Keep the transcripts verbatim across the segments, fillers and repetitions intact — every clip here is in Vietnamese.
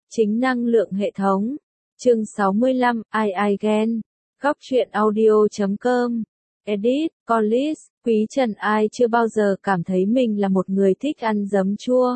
Chính năng lượng hệ thống. Chương sáu mươi lăm, ai ai ghen. Góc truyện audio chấm com. Edit, Collis, Quý Trần Ai chưa bao giờ cảm thấy mình là một người thích ăn giấm chua.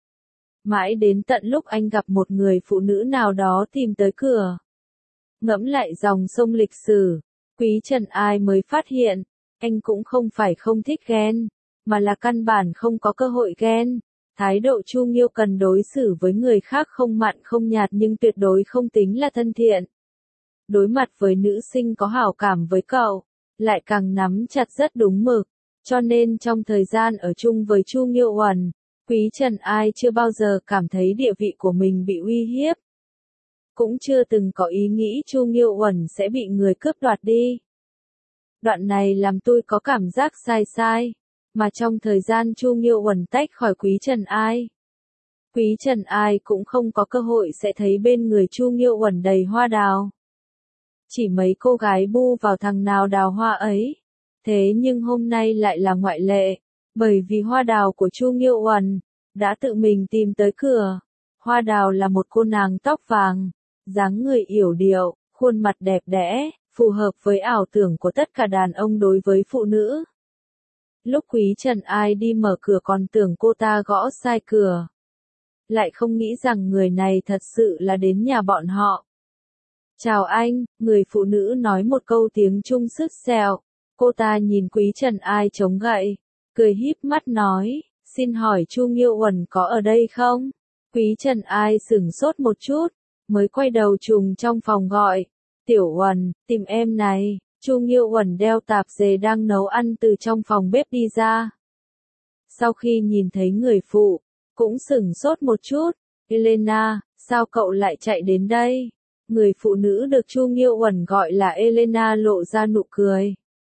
Mãi đến tận lúc anh gặp một người phụ nữ nào đó tìm tới cửa. Ngẫm lại dòng sông lịch sử, Quý Trần Ai mới phát hiện, anh cũng không phải không thích ghen, mà là căn bản không có cơ hội ghen. Thái độ Chu Nghiêu cần đối xử với người khác không mặn không nhạt nhưng tuyệt đối không tính là thân thiện. Đối mặt với nữ sinh có hảo cảm với cậu, lại càng nắm chặt rất đúng mực, cho nên trong thời gian ở chung với Chu Nghiêu Uẩn, Quý Trần Ai chưa bao giờ cảm thấy địa vị của mình bị uy hiếp. Cũng chưa từng có ý nghĩ Chu Nghiêu Uẩn sẽ bị người cướp đoạt đi. Đoạn này làm tôi có cảm giác sai sai. Mà trong thời gian Chu Nghiêu Uẩn tách khỏi Quý Trần Ai, Quý Trần Ai cũng không có cơ hội sẽ thấy bên người Chu Nghiêu Uẩn đầy hoa đào. Chỉ mấy cô gái bu vào thằng nào đào hoa ấy. Thế nhưng hôm nay lại là ngoại lệ, bởi vì hoa đào của Chu Nghiêu Uẩn đã tự mình tìm tới cửa. Hoa đào là một cô nàng tóc vàng, dáng người yểu điệu, khuôn mặt đẹp đẽ, phù hợp với ảo tưởng của tất cả đàn ông đối với phụ nữ. Lúc Quý Trần Ai đi mở cửa còn tưởng cô ta gõ sai cửa. Lại không nghĩ rằng người này thật sự là đến nhà bọn họ. Chào anh, người phụ nữ nói một câu tiếng Trung sứt sẹo. Cô ta nhìn Quý Trần Ai chống gậy, cười híp mắt nói, xin hỏi Chu Nghiêu Uẩn có ở đây không? Quý Trần Ai sửng sốt một chút, mới quay đầu trùng trong phòng gọi, Tiểu Uẩn, tìm em này. Chu Nghiêu Uẩn đeo tạp dề đang nấu ăn từ trong phòng bếp đi ra. Sau khi nhìn thấy người phụ, cũng sửng sốt một chút. Elena, sao cậu lại chạy đến đây? Người phụ nữ được Chu Nghiêu Uẩn gọi là Elena lộ ra nụ cười.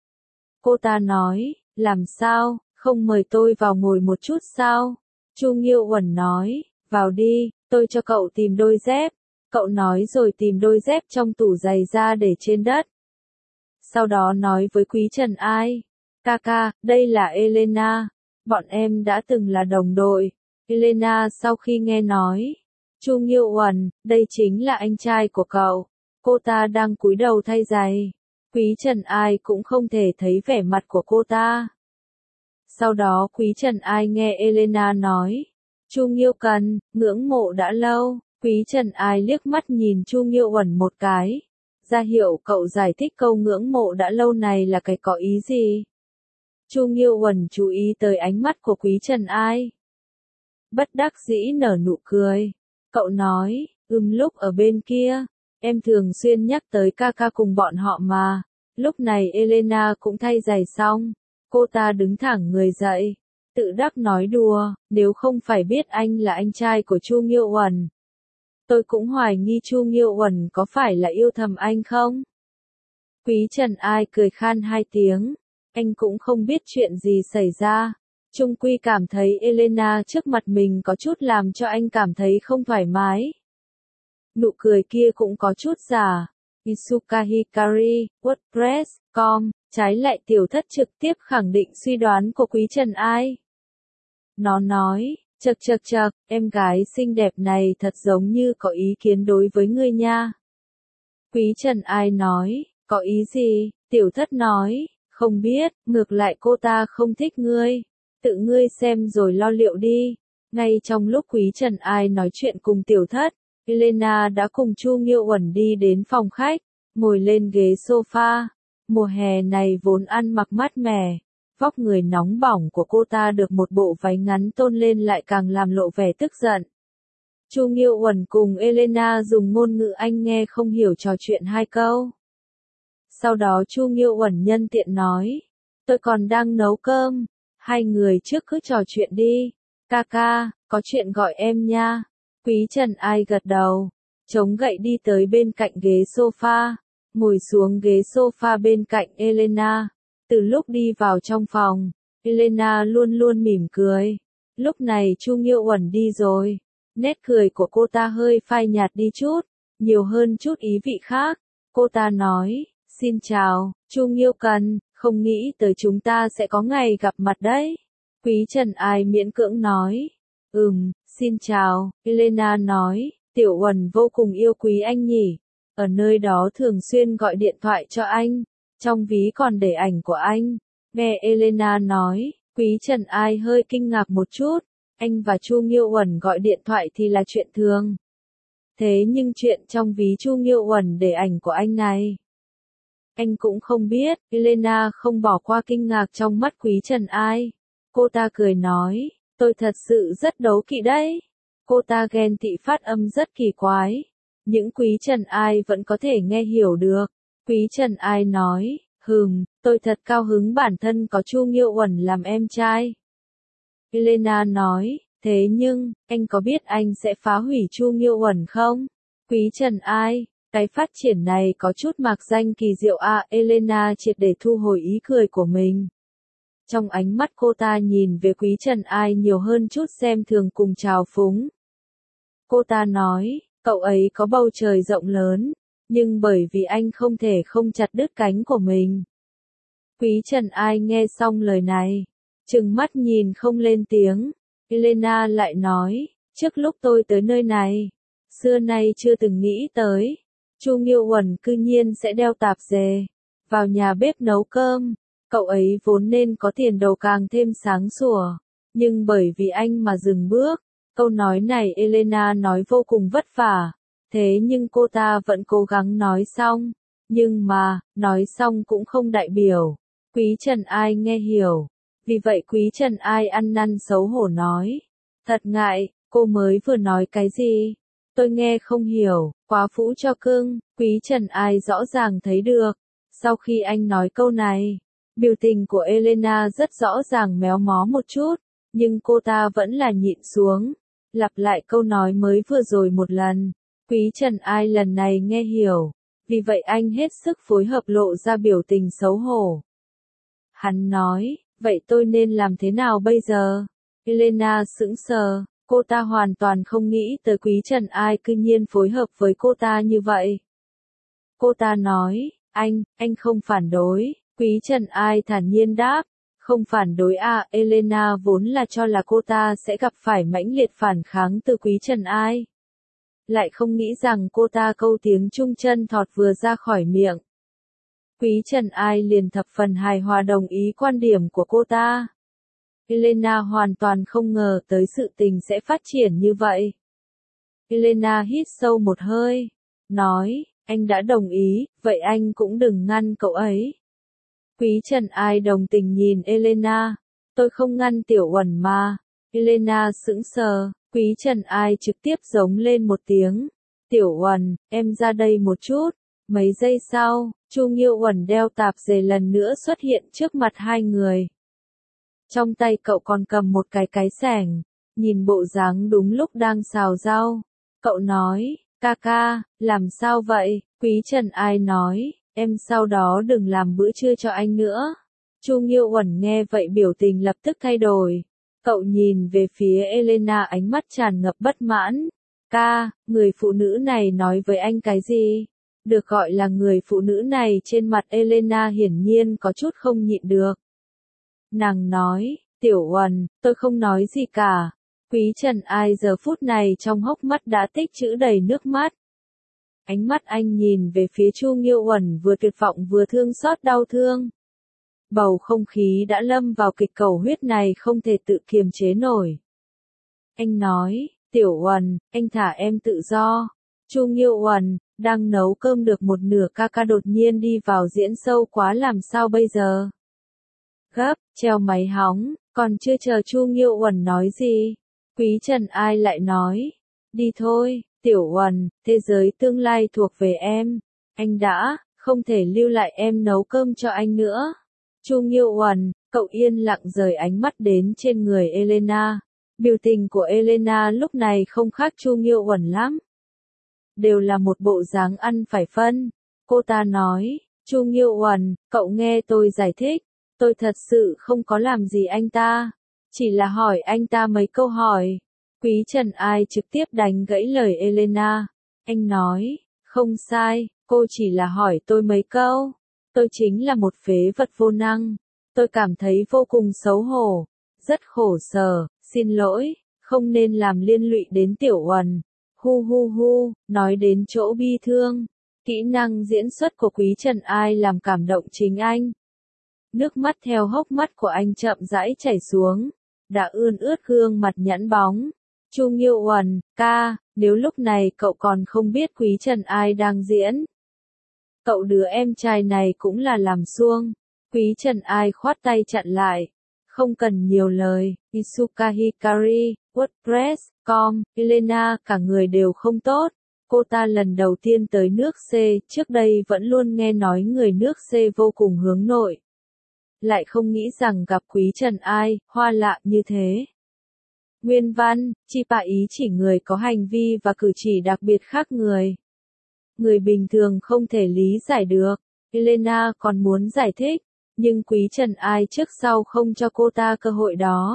Cô ta nói, làm sao, không mời tôi vào ngồi một chút sao? Chu Nghiêu Uẩn nói, vào đi, tôi cho cậu tìm đôi dép. Cậu nói rồi tìm đôi dép trong tủ giày ra để trên đất. Sau đó nói với Quý Trần Ai, ca ca, đây là Elena, bọn em đã từng là đồng đội. Elena sau khi nghe nói, Chu Nghiêu Uẩn, đây chính là anh trai của cậu. Cô ta đang cúi đầu thay giày. Quý Trần Ai cũng không thể thấy vẻ mặt của cô ta. Sau đó Quý Trần Ai nghe Elena nói, Chu Nghiêu Cần, ngưỡng mộ đã lâu. Quý Trần Ai liếc mắt nhìn Chu Nghiêu Uẩn một cái. Ra hiệu cậu giải thích câu ngưỡng mộ đã lâu này là cái có ý gì. Chu Nghiêu Uẩn chú ý tới ánh mắt của Quý Trần Ai. Bất đắc dĩ nở nụ cười. Cậu nói, ừm lúc ở bên kia, em thường xuyên nhắc tới ca ca cùng bọn họ mà. Lúc này Elena cũng thay giày xong. Cô ta đứng thẳng người dậy. Tự đắc nói đùa, nếu không phải biết anh là anh trai của Chu Nghiêu Uẩn. Tôi cũng hoài nghi Chu Nghiêu Uẩn có phải là yêu thầm anh không? Quý Trần Ai cười khan hai tiếng. Anh cũng không biết chuyện gì xảy ra. Chung quy cảm thấy Elena trước mặt mình có chút làm cho anh cảm thấy không thoải mái. Nụ cười kia cũng có chút giả. Isuka Hikari, WordPress chấm com, trái lại Tiểu Thất trực tiếp khẳng định suy đoán của Quý Trần Ai. Nó nói, chậc chậc chậc, em gái xinh đẹp này thật giống như có ý kiến đối với ngươi nha. Quý Trần Ai nói, có ý gì? Tiểu Thất nói, không biết, ngược lại cô ta không thích ngươi. Tự ngươi xem rồi lo liệu đi. Ngay trong lúc Quý Trần Ai nói chuyện cùng Tiểu Thất, Elena đã cùng Chu Nghiêu Uẩn đi đến phòng khách, ngồi lên ghế sofa. Mùa hè này vốn ăn mặc mát mẻ. Vóc người nóng bỏng của cô ta được một bộ váy ngắn tôn lên lại càng làm lộ vẻ tức giận. Chu Nghiêu Uẩn cùng Elena dùng ngôn ngữ Anh nghe không hiểu trò chuyện hai câu. Sau đó Chu Nghiêu Uẩn nhân tiện nói, tôi còn đang nấu cơm, hai người trước cứ trò chuyện đi. Ca ca, có chuyện gọi em nha. Quý Trần Ai gật đầu, chống gậy đi tới bên cạnh ghế sofa, ngồi xuống ghế sofa bên cạnh Elena. Từ lúc đi vào trong phòng, Elena luôn luôn mỉm cười. Lúc này Chu Nghiêu Uẩn đi rồi, nét cười của cô ta hơi phai nhạt đi chút, nhiều hơn chút ý vị khác. Cô ta nói, xin chào, Chu Nghiêu Cần, không nghĩ tới chúng ta sẽ có ngày gặp mặt đấy. Quý Trần Ai miễn cưỡng nói, ừm, xin chào, Elena nói, Tiểu Uẩn vô cùng yêu quý anh nhỉ, ở nơi đó thường xuyên gọi điện thoại cho anh, trong ví còn để ảnh của anh. Nghe Elena nói, Quý Trần Ai hơi kinh ngạc một chút, anh và Chu Nghiêu Uẩn gọi điện thoại thì là chuyện thường. Thế nhưng chuyện trong ví Chu Nghiêu Uẩn để ảnh của anh này, anh cũng không biết. Elena không bỏ qua kinh ngạc trong mắt Quý Trần Ai. Cô ta cười nói, tôi thật sự rất đố kỵ đấy. Cô ta ghen tị phát âm rất kỳ quái, những Quý Trần Ai vẫn có thể nghe hiểu được. Quý Trần Ai nói, hừm, tôi thật cao hứng bản thân có Chu Nghiêu Uẩn làm em trai. Elena nói, thế nhưng, anh có biết anh sẽ phá hủy Chu Nghiêu Uẩn không? Quý Trần Ai, cái phát triển này có chút mạc danh kỳ diệu à. Elena triệt để thu hồi ý cười của mình. Trong ánh mắt cô ta nhìn về Quý Trần Ai nhiều hơn chút xem thường cùng trào phúng. Cô ta nói, cậu ấy có bầu trời rộng lớn, nhưng bởi vì anh không thể không chặt đứt cánh của mình. Quý Trần Ai nghe xong lời này, trừng mắt nhìn không lên tiếng. Elena lại nói, trước lúc tôi tới nơi này, xưa nay chưa từng nghĩ tới, Chu Nghiêu Uẩn cư nhiên sẽ đeo tạp dề vào nhà bếp nấu cơm. Cậu ấy vốn nên có tiền đồ càng thêm sáng sủa, nhưng bởi vì anh mà dừng bước. Câu nói này Elena nói vô cùng vất vả, thế nhưng cô ta vẫn cố gắng nói xong. Nhưng mà, nói xong cũng không đại biểu Quý Trần Ai nghe hiểu. Vì vậy Quý Trần Ai ăn năn xấu hổ nói, thật ngại, cô mới vừa nói cái gì? Tôi nghe không hiểu, quá phũ cho cưng. Quý Trần Ai rõ ràng thấy được, sau khi anh nói câu này, biểu tình của Elena rất rõ ràng méo mó một chút, nhưng cô ta vẫn là nhịn xuống, lặp lại câu nói mới vừa rồi một lần. Quý Trần Ai lần này nghe hiểu, vì vậy anh hết sức phối hợp lộ ra biểu tình xấu hổ. Hắn nói, vậy tôi nên làm thế nào bây giờ? Elena sững sờ, cô ta hoàn toàn không nghĩ tới Quý Trần Ai cư nhiên phối hợp với cô ta như vậy. Cô ta nói, anh, anh không phản đối. Quý Trần Ai thản nhiên đáp, không phản đối à. Elena vốn là cho là cô ta sẽ gặp phải mãnh liệt phản kháng từ Quý Trần Ai. Lại không nghĩ rằng cô ta câu tiếng trung chân thọt vừa ra khỏi miệng. Quý Trần Ai liền thập phần hài hòa đồng ý quan điểm của cô ta. Elena hoàn toàn không ngờ tới sự tình sẽ phát triển như vậy. Elena hít sâu một hơi, nói, anh đã đồng ý, vậy anh cũng đừng ngăn cậu ấy. Quý Trần Ai đồng tình nhìn Elena, tôi không ngăn Tiểu Uẩn mà. Elena sững sờ, Quý Trần Ai trực tiếp giống lên một tiếng, Tiểu Uẩn, em ra đây một chút. Mấy giây sau, Chu Nghiêu Uẩn đeo tạp dề lần nữa xuất hiện trước mặt hai người. Trong tay cậu còn cầm một cái cái xẻng, nhìn bộ dáng đúng lúc đang xào rau. Cậu nói, ca ca, làm sao vậy? Quý Trần Ai nói, em sau đó đừng làm bữa trưa cho anh nữa. Chu Nghiêu Uẩn nghe vậy biểu tình lập tức thay đổi. Cậu nhìn về phía Elena ánh mắt tràn ngập bất mãn. Ca, người phụ nữ này nói với anh cái gì? Được gọi là người phụ nữ này trên mặt Elena hiển nhiên có chút không nhịn được. Nàng nói, Tiểu Uẩn, tôi không nói gì cả. Quý Trần Ai giờ phút này trong hốc mắt đã tích trữ đầy nước mắt. Ánh mắt anh nhìn về phía Chu Nghiêu Uẩn vừa tuyệt vọng vừa thương xót đau thương. Bầu không khí đã lâm vào kịch cầu huyết này không thể tự kiềm chế nổi. Anh nói, Tiểu Uẩn, anh thả em tự do. Chu Nghiêu Uẩn, đang nấu cơm được một nửa ca ca đột nhiên đi vào diễn sâu quá làm sao bây giờ? Gấp, treo máy hóng, còn chưa chờ Chu Nghiêu Uẩn nói gì. Quý Trần Ai lại nói, đi thôi, Tiểu Uẩn, thế giới tương lai thuộc về em. Anh đã, không thể lưu lại em nấu cơm cho anh nữa. Chu Nghiêu Uẩn, cậu yên lặng rời ánh mắt đến trên người Elena. Biểu tình của Elena lúc này không khác Chu Nghiêu Uẩn lắm. Đều là một bộ dáng ăn phải phân. Cô ta nói, Chu Nghiêu Uẩn, cậu nghe tôi giải thích. Tôi thật sự không có làm gì anh ta. Chỉ là hỏi anh ta mấy câu hỏi. Quý Trần Ai trực tiếp đánh gãy lời Elena. Anh nói, không sai, cô chỉ là hỏi tôi mấy câu. Tôi chính là một phế vật vô năng. Tôi cảm thấy vô cùng xấu hổ. Rất khổ sở, xin lỗi, không nên làm liên lụy đến Tiểu Uẩn. Hu hu hu, nói đến chỗ bi thương, kỹ năng diễn xuất của Quý Trần Ai làm cảm động chính anh. Nước mắt theo hốc mắt của anh chậm rãi chảy xuống, đã ươn ướt gương mặt nhẵn bóng. Chu Nghiêu Uẩn, ca, nếu lúc này cậu còn không biết Quý Trần Ai đang diễn. Cậu đứa em trai này cũng là làm suông. Quý Trần Ai khoát tay chặn lại. Không cần nhiều lời, Isuka Hikari, WordPress, com, Elena, cả người đều không tốt. Cô ta lần đầu tiên tới nước C, trước đây vẫn luôn nghe nói người nước C vô cùng hướng nội. Lại không nghĩ rằng gặp Quý Trần Ai, hoa lạ như thế. Nguyên văn, chi bạ ý chỉ người có hành vi và cử chỉ đặc biệt khác người. Người bình thường không thể lý giải được. Elena còn muốn giải thích, nhưng Quý Trần Ai trước sau không cho cô ta cơ hội đó.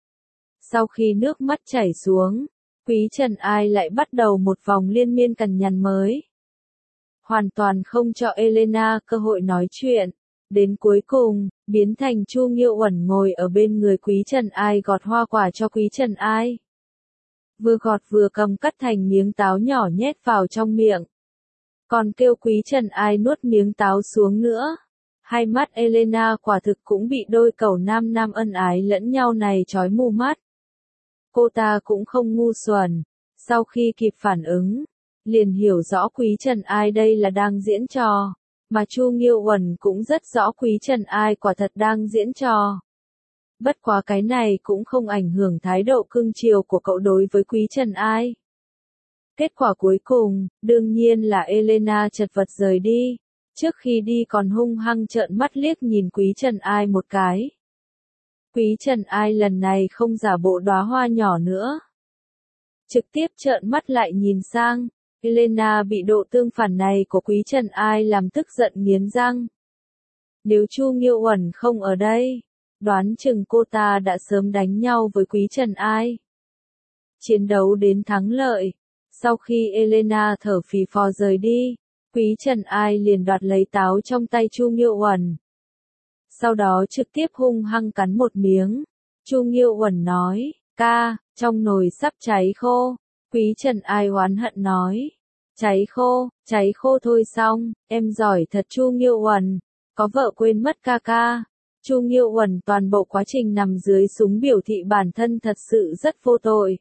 Sau khi nước mắt chảy xuống, Quý Trần Ai lại bắt đầu một vòng liên miên cằn nhằn mới. Hoàn toàn không cho Elena cơ hội nói chuyện. Đến cuối cùng, biến thành Chu Nghiêu Uẩn ngồi ở bên người Quý Trần Ai gọt hoa quả cho Quý Trần Ai. Vừa gọt vừa cầm cắt thành miếng táo nhỏ nhét vào trong miệng. Còn kêu Quý Trần Ai nuốt miếng táo xuống nữa. Hai mắt Elena quả thực cũng bị đôi cẩu nam nam ân ái lẫn nhau này chói mù mắt. Cô ta cũng không ngu xuẩn. Sau khi kịp phản ứng, liền hiểu rõ Quý Trần Ai đây là đang diễn trò. Mà Chu Nghiêu Uẩn cũng rất rõ Quý Trần Ai quả thật đang diễn trò. Bất quá cái này cũng không ảnh hưởng thái độ cưng chiều của cậu đối với Quý Trần Ai. Kết quả cuối cùng, đương nhiên là Elena chật vật rời đi. Trước khi đi còn hung hăng trợn mắt liếc nhìn Quý Trần Ai một cái. Quý Trần Ai lần này không giả bộ đóa hoa nhỏ nữa. Trực tiếp trợn mắt lại nhìn sang. Elena bị độ tương phản này của Quý Trần Ai làm tức giận nghiến răng. Nếu Chu Nghiêu Uẩn không ở đây, đoán chừng cô ta đã sớm đánh nhau với Quý Trần Ai. Chiến đấu đến thắng lợi. Sau khi Elena thở phì phò rời đi, Quý Trần Ai liền đoạt lấy táo trong tay Chu Nghiêu Uẩn. Sau đó trực tiếp hung hăng cắn một miếng. Chu Nghiêu Uẩn nói, ca, trong nồi sắp cháy khô. Quý Trần Ai oán hận nói, cháy khô, cháy khô thôi xong, em giỏi thật Chu Nghiêu Uẩn, có vợ quên mất ca ca. Chu Nghiêu Uẩn toàn bộ quá trình nằm dưới súng biểu thị bản thân thật sự rất vô tội.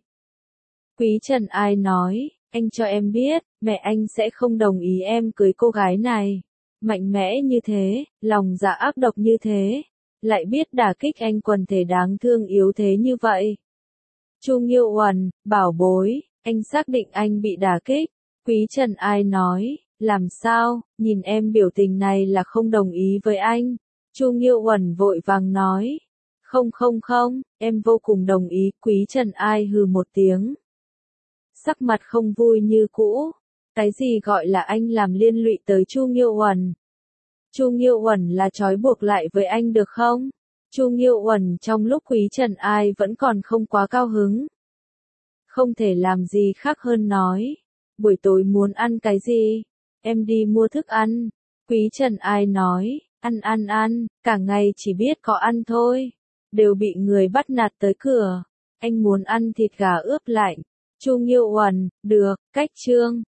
Quý Trần Ai nói, anh cho em biết, mẹ anh sẽ không đồng ý em cưới cô gái này. Mạnh mẽ như thế, lòng dạ ác độc như thế, lại biết đả kích anh quần thể đáng thương yếu thế như vậy. Chu Nghiêu Uẩn, bảo bối, anh xác định anh bị đả kích. Quý Trần Ai nói, làm sao, nhìn em biểu tình này là không đồng ý với anh. Chu Nghiêu Uẩn vội vàng nói, không không không, em vô cùng đồng ý. Quý Trần Ai hừ một tiếng. Sắc mặt không vui như cũ. Cái gì gọi là anh làm liên lụy tới Chu Nghiêu Uẩn? Chu Nghiêu Uẩn là trói buộc lại với anh được không? Chu Nghiêu Uẩn trong lúc Quý Trần Ai vẫn còn không quá cao hứng. Không thể làm gì khác hơn nói. Buổi tối muốn ăn cái gì? Em đi mua thức ăn. Quý Trần Ai nói, ăn ăn ăn, cả ngày chỉ biết có ăn thôi. Đều bị người bắt nạt tới cửa. Anh muốn ăn thịt gà ướp lạnh. Chu Nghiêu Uẩn, được, cách chương.